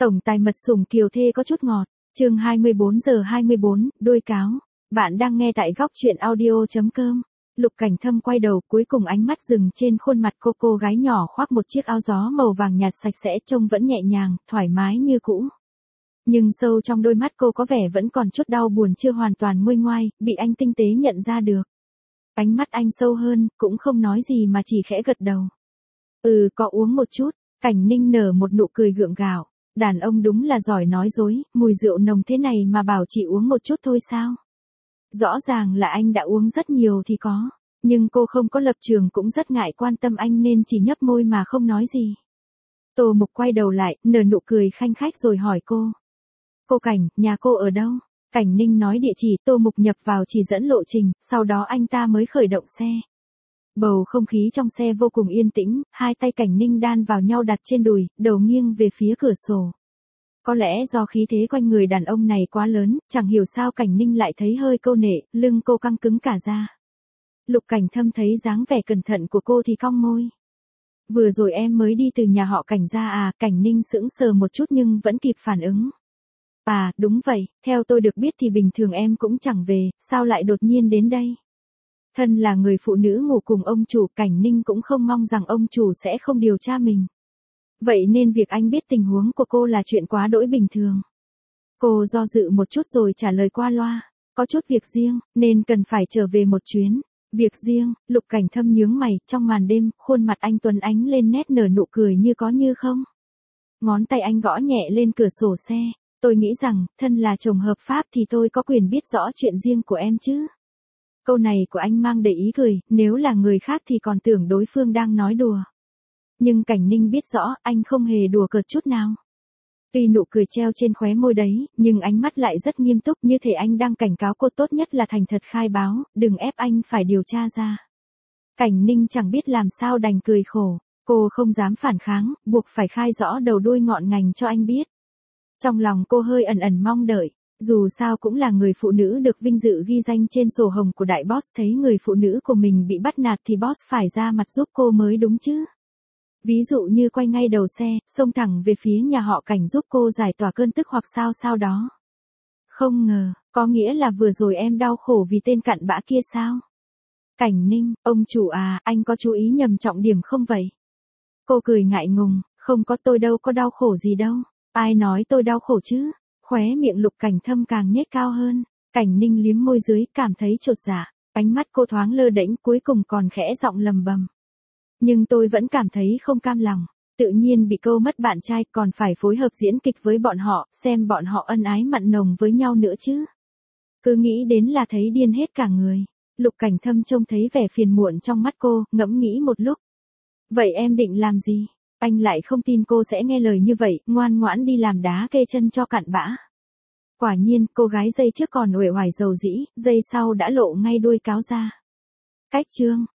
Tổng tài mật sủng kiều thê có chút ngọt. Chương 24:24, đôi cáo. Bạn đang nghe tại góc truyện audio.com. Lục Cảnh Thâm quay đầu, cuối cùng ánh mắt dừng trên khuôn mặt cô gái nhỏ khoác một chiếc áo gió màu vàng nhạt sạch sẽ, trông vẫn nhẹ nhàng, thoải mái như cũ. Nhưng sâu trong đôi mắt cô có vẻ vẫn còn chút đau buồn chưa hoàn toàn nguôi ngoai, bị anh tinh tế nhận ra được. Ánh mắt anh sâu hơn, cũng không nói gì mà chỉ khẽ gật đầu. Có uống một chút. Cảnh Ninh nở một nụ cười gượng gạo. Đàn ông đúng là giỏi nói dối, mùi rượu nồng thế này mà bảo chỉ uống một chút thôi sao? Rõ ràng là anh đã uống rất nhiều thì có, nhưng cô không có lập trường cũng rất ngại quan tâm anh nên chỉ nhấp môi mà không nói gì. Tô Mục quay đầu lại, nở nụ cười khanh khách rồi hỏi cô. Cô Cảnh, nhà cô ở đâu? Cảnh Ninh nói địa chỉ, Tô Mục nhập vào chỉ dẫn lộ trình, sau đó anh ta mới khởi động xe. Bầu không khí trong xe vô cùng yên tĩnh, hai tay Cảnh Ninh đan vào nhau đặt trên đùi, đầu nghiêng về phía cửa sổ. Có lẽ do khí thế quanh người đàn ông này quá lớn, chẳng hiểu sao Cảnh Ninh lại thấy hơi câu nệ, lưng cô căng cứng cả ra. Lục Cảnh Thâm thấy dáng vẻ cẩn thận của cô thì cong môi. Vừa rồi em mới đi từ nhà họ Cảnh ra à? Cảnh Ninh sững sờ một chút nhưng vẫn kịp phản ứng. À, đúng vậy, theo tôi được biết thì bình thường em cũng chẳng về, sao lại đột nhiên đến đây? Thân là người phụ nữ ngủ cùng ông chủ, Cảnh Ninh cũng không mong rằng ông chủ sẽ không điều tra mình. Vậy nên việc anh biết tình huống của cô là chuyện quá đỗi bình thường. Cô do dự một chút rồi trả lời qua loa. Có chút việc riêng, nên cần phải trở về một chuyến. Việc riêng, Lục Cảnh Thâm nhướng mày, trong màn đêm, khuôn mặt anh tuấn ánh lên nét nở nụ cười như có như không. Ngón tay anh gõ nhẹ lên cửa sổ xe. Tôi nghĩ rằng, thân là chồng hợp pháp thì tôi có quyền biết rõ chuyện riêng của em chứ. Câu này của anh mang đầy ý cười, nếu là người khác thì còn tưởng đối phương đang nói đùa. Nhưng Cảnh Ninh biết rõ, anh không hề đùa cợt chút nào. Tuy nụ cười treo trên khóe môi đấy, nhưng ánh mắt lại rất nghiêm túc, như thể anh đang cảnh cáo cô tốt nhất là thành thật khai báo, đừng ép anh phải điều tra ra. Cảnh Ninh chẳng biết làm sao đành cười khổ, cô không dám phản kháng, buộc phải khai rõ đầu đuôi ngọn ngành cho anh biết. Trong lòng cô hơi ẩn ẩn mong đợi, dù sao cũng là người phụ nữ được vinh dự ghi danh trên sổ hồng của đại boss, thấy người phụ nữ của mình bị bắt nạt thì boss phải ra mặt giúp cô mới đúng chứ. Ví dụ như quay ngay đầu xe, xông thẳng về phía nhà họ Cảnh giúp cô giải tỏa cơn tức hoặc sao đó. Không ngờ, có nghĩa là vừa rồi em đau khổ vì tên cặn bã kia sao? Cảnh Ninh, ông chủ à, anh có chú ý nhầm trọng điểm không vậy? Cô cười ngại ngùng, không có, tôi đâu có đau khổ gì đâu. Ai nói tôi đau khổ chứ? Khóe miệng Lục Cảnh Thâm càng nhếch cao hơn. Cảnh Ninh liếm môi dưới, cảm thấy chột dạ. Ánh mắt cô thoáng lơ đễnh, cuối cùng còn khẽ giọng lầm bầm. Nhưng tôi vẫn cảm thấy không cam lòng. Tự nhiên bị câu mất bạn trai, còn phải phối hợp diễn kịch với bọn họ, xem bọn họ ân ái mặn nồng với nhau nữa chứ. Cứ nghĩ đến là thấy điên hết cả người. Lục Cảnh Thâm trông thấy vẻ phiền muộn trong mắt cô, ngẫm nghĩ một lúc. Vậy em định làm gì? Anh lại không tin cô sẽ nghe lời như vậy, ngoan ngoãn đi làm đá kê chân cho cặn bã. Quả nhiên, cô gái giây trước còn uể oải dầu dĩ, giây sau đã lộ ngay đuôi cáo ra. Cách chương